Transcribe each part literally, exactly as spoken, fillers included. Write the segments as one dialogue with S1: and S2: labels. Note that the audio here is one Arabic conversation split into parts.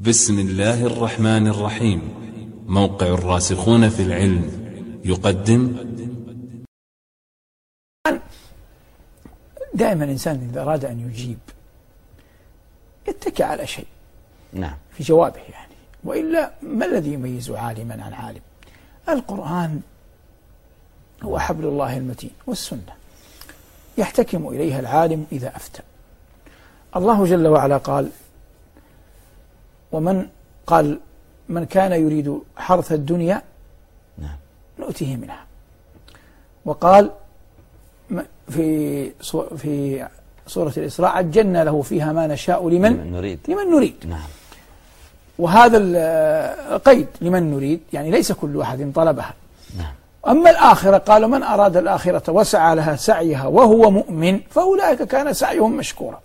S1: بسم الله الرحمن الرحيم. موقع الراسخون في العلم يقدم.
S2: دائما الإنسان إذا أراد أن يجيب يتكئ على شيء
S3: نعم
S2: في جوابه يعني، وإلا ما الذي يميز عالما عن عالم؟ القرآن هو حبل الله المتين، والسنة يحتكم إليها العالم إذا أفتى. الله جل وعلا قال: ومن قال من كان يريد حرث الدنيا
S3: نعم
S2: نؤتيه منها. وقال في في سورة الإسراء: عجلنا له فيها ما نشاء لمن,
S3: لمن نريد
S2: لمن نريد
S3: نعم.
S2: وهذا القيد لمن نريد يعني ليس كل واحد طلبها.
S3: نعم.
S2: أما الآخرة قال: من أراد الآخرة وسعى لها سعيها وهو مؤمن فأولئك كان سعيهم مشكورا.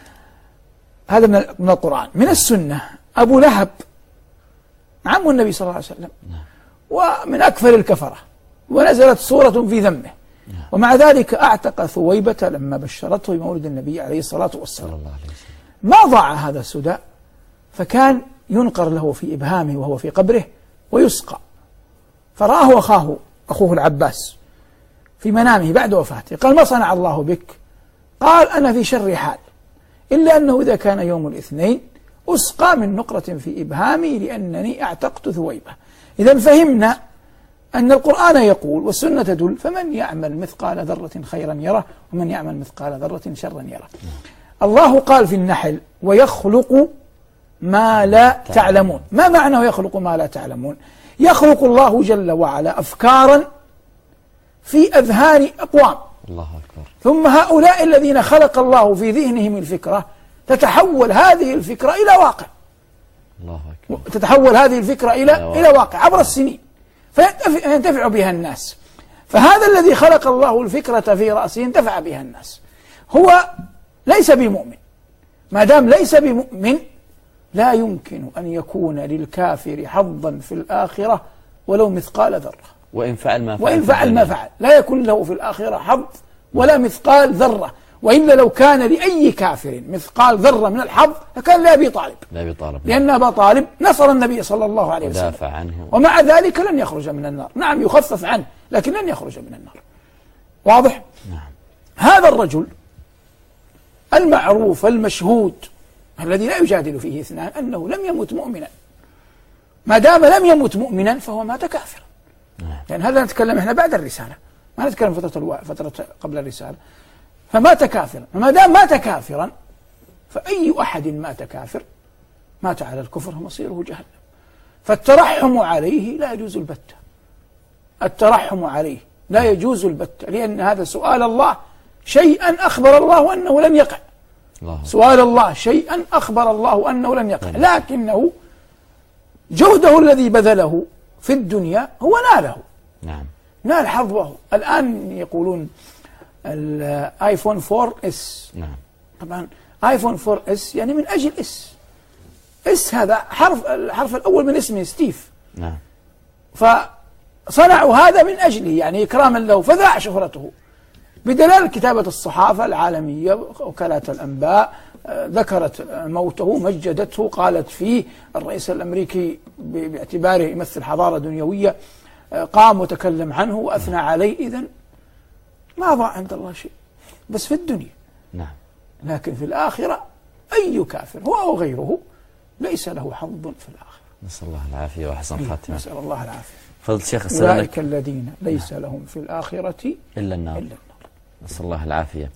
S2: هذا من القرآن. من السنة: أبو لهب عم النبي صلى الله عليه وسلم، ومن أكثر الكفرة، ونزلت سورة في ذمه، ومع ذلك أعتق ثويبة لما بشرته بمولد النبي عليه الصلاة والسلام. ما ضاع هذا السداء، فكان ينقر له في إبهامه وهو في قبره ويسقى، فرآه أخاه أخوه العباس في منامه بعد وفاته، قال: ما صنع الله بك؟ قال: أنا في شر حال، إلا أنه إذا كان يوم الاثنين أسقى من نقرة في إبهامي لأنني أعتقت ثويبة. إذا فهمنا أن القرآن يقول والسنة تدل: فمن يعمل مثقال ذرة خيرا يره، ومن يعمل مثقال ذرة شرا يره. الله قال في النحل: ويخلق ما لا تعلمون. ما معنى يخلق ما لا تعلمون؟ يخلق الله جل وعلا أفكارا في أذهان أقوام،
S3: الله أكبر،
S2: ثم هؤلاء الذين خلق الله في ذهنهم الفكرة تتحول هذه الفكرة إلى واقع.
S3: الله أكبر.
S2: تتحول هذه الفكرة إلى إلى واقع عبر السنين، فينتفع بها الناس. فهذا الذي خلق الله الفكرة في رأسه انتفع بها الناس. هو ليس بمؤمن، ما دام ليس بمؤمن لا يمكن أن يكون للكافر حظا في الآخرة ولو مثقال ذرة،
S3: وإن فعل ما فعل
S2: وإن فعل ما فعل لا يكون له في الآخرة حظ ولا مثقال ذرة. وإلا لو كان لأي كافر مثقال ذرة من الحظ لكان لأبي طالب،
S3: لأبي طالب
S2: لأن أبا طالب نصر النبي صلى الله عليه وسلم
S3: ودافع عنه،
S2: ومع ذلك لن يخرج من النار. نعم يخفف عنه لكن لن يخرج من النار. واضح؟
S3: نعم.
S2: هذا الرجل المعروف المشهود الذي لا يجادل فيه اثنان أنه لم يمت مؤمنا. ما دام لم يمت مؤمنا فهو مات كافرا.
S3: نعم.
S2: لأن هذا نتكلم احنا بعد الرسالة، ما نتكلم فترة الو... فترة قبل الرسالة. فمات كافرا، فما دام مات كافرا فأي أحد مات كافر مات على الكفر ومصيره جهنم. فالترحم عليه لا يجوز البتة، الترحم عليه لا يجوز البتة، لأن هذا سؤال الله شيئا أخبر الله أنه لن يقع.
S3: الله.
S2: سؤال الله شيئا أخبر الله أنه لن يقع، لكنه جهده الذي بذله في الدنيا هو ناله.
S3: نعم.
S2: نال حظه. الآن يقولون الايفون فور اس.
S3: نعم.
S2: طبعا ايفون فور اس يعني من اجل اس. اس هذا حرف الحرف الاول من اسمه ستيف.
S3: نعم.
S2: فصنعوا هذا من اجله يعني اكراما له، فذاع شهرته بدلالة كتابة الصحافة العالمية وكالات الانباء ذكرت موته، مجدته، قالت فيه الرئيس الامريكي باعتباره يمثل حضارة دنيوية قام وتكلم عنه وأثنى عليه. إذن ما ضاع عند الله شيء، بس في الدنيا.
S3: نعم.
S2: لكن في الآخرة أي كافر هو أو غيره ليس له حظ في الآخرة.
S3: نسأل الله العافية وحسن الخاتمة.
S2: نسأل الله العافية.
S3: فضل الشيخ
S2: أولئك الذين ليس لهم في الآخرة
S3: إلا النار.
S2: إلا النار.
S3: نسأل الله العافية.